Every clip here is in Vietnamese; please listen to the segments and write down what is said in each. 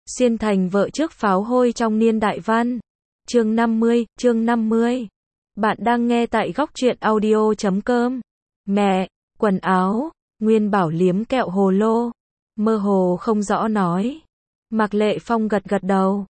Xuyên thành vợ trước pháo hôi trong niên đại văn. Chương 50. Bạn đang nghe tại góc truyện audio.com. Mẹ, quần áo, Nguyên Bảo liếm kẹo hồ lô. Mơ hồ không rõ nói. Mạc Lệ Phong gật gật đầu.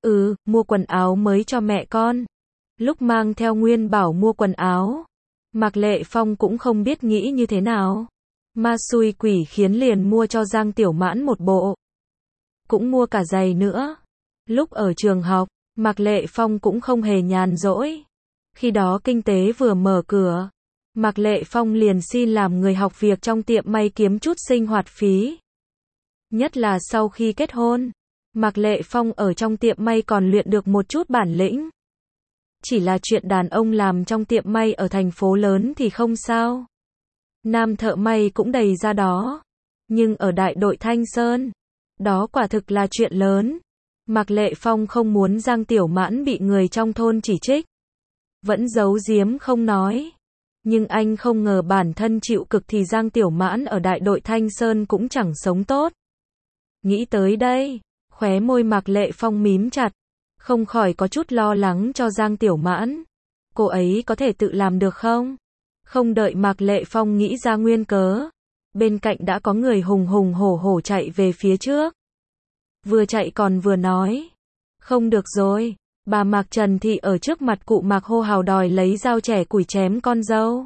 Mua quần áo mới cho mẹ con. Lúc mang theo Nguyên Bảo mua quần áo, Mạc Lệ Phong cũng không biết nghĩ như thế nào. Ma xui quỷ khiến liền mua cho Giang Tiểu Mãn một bộ. Cũng mua cả giày nữa. Lúc ở trường học, Mạc Lệ Phong cũng không hề nhàn rỗi. Khi đó kinh tế vừa mở cửa, Mạc Lệ Phong liền xin làm người học việc trong tiệm may kiếm chút sinh hoạt phí. Nhất là sau khi kết hôn, Mạc Lệ Phong ở trong tiệm may còn luyện được một chút bản lĩnh. Chỉ là chuyện đàn ông làm trong tiệm may ở thành phố lớn thì không sao. Nam thợ may cũng đầy ra đó. Nhưng ở đại đội Thanh Sơn, đó quả thực là chuyện lớn. Mạc Lệ Phong không muốn Giang Tiểu Mãn bị người trong thôn chỉ trích. Vẫn giấu giếm không nói. Nhưng anh không ngờ bản thân chịu cực thì Giang Tiểu Mãn ở đại đội Thanh Sơn cũng chẳng sống tốt. Nghĩ tới đây, khóe môi Mạc Lệ Phong mím chặt. Không khỏi có chút lo lắng cho Giang Tiểu Mãn. Cô ấy có thể tự làm được không? Không đợi Mạc Lệ Phong nghĩ ra nguyên cớ, bên cạnh đã có người hùng hùng hổ hổ chạy về phía trước. Vừa chạy còn vừa nói. Không được rồi, bà Mạc Trần Thị ở trước mặt cụ Mạc hô hào đòi lấy dao chẻ củi chém con dâu.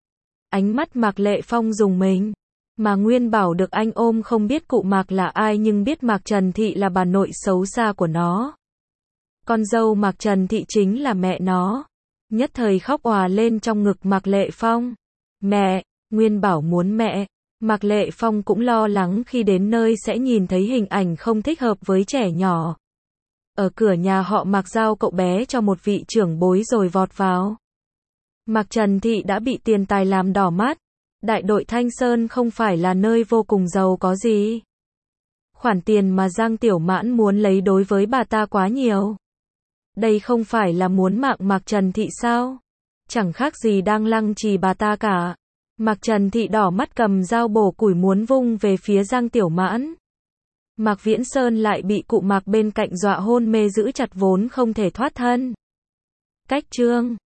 Ánh mắt Mạc Lệ Phong rùng mình. Mà Nguyên Bảo được anh ôm không biết cụ Mạc là ai nhưng biết Mạc Trần Thị là bà nội xấu xa của nó. Con dâu Mạc Trần Thị chính là mẹ nó. Nhất thời khóc òa lên trong ngực Mạc Lệ Phong. Mẹ, Nguyên Bảo muốn mẹ. Mạc Lệ Phong cũng lo lắng khi đến nơi sẽ nhìn thấy hình ảnh không thích hợp với trẻ nhỏ. Ở cửa nhà họ Mạc giao cậu bé cho một vị trưởng bối rồi vọt vào. Mạc Trần Thị đã bị tiền tài làm đỏ mắt. Đại đội Thanh Sơn không phải là nơi vô cùng giàu có gì. Khoản tiền mà Giang Tiểu Mãn muốn lấy đối với bà ta quá nhiều. Đây không phải là muốn mạng Mạc Trần Thị sao? Chẳng khác gì đang lăng trì bà ta cả. Mạc Trần Thị đỏ mắt cầm dao bổ củi muốn vung về phía Giang Tiểu Mãn. Mạc Viễn Sơn lại bị cụ Mạc bên cạnh dọa hôn mê giữ chặt vốn không thể thoát thân. Cách chương